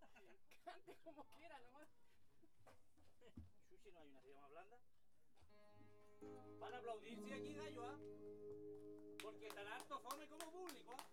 Cante como quiera nomás. Chuchi, ¿no hay una silla más blanda? Van a aplaudir si aquí, gallo, ¿ah? Porque tan harto fome como público, ¿ah?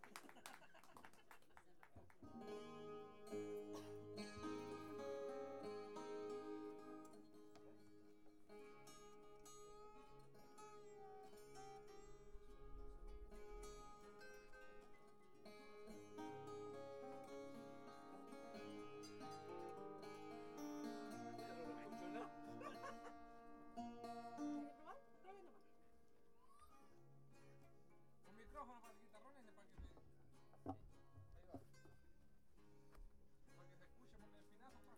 ¿Quieres probar? Pruebe nomás. Un micrófono para el guitarrón y para que me... Ahí va. Para que se escuche por el espinazo, pa.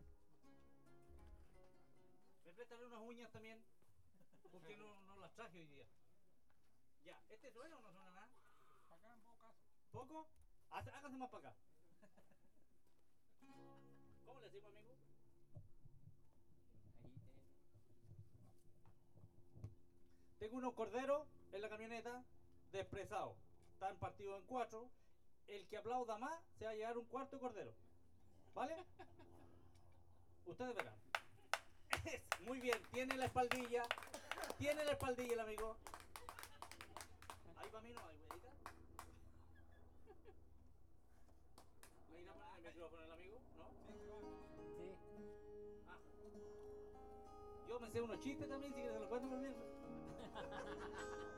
¿Me prestan unas uñas también? Porque no las traje hoy día. Ya, ¿este suena o no suena nada? Para acá en poco caso. ¿Poco? Hágase más para acá. ¿Cómo le decimos, amigo? Ahí, Tengo unos corderos en la camioneta despresados. Están partidos en 4. El que aplauda más se va a llevar un cuarto de cordero. ¿Vale? Ustedes verán. Muy bien, tiene la espaldilla. Tiene la espaldilla el amigo. Ahí para mí no hay huellita. ¿Me irá a poner el micrófono el amigo? ¿No? sí. Ah. Yo me sé unos chistes también, si quieres se los cuento por mientras.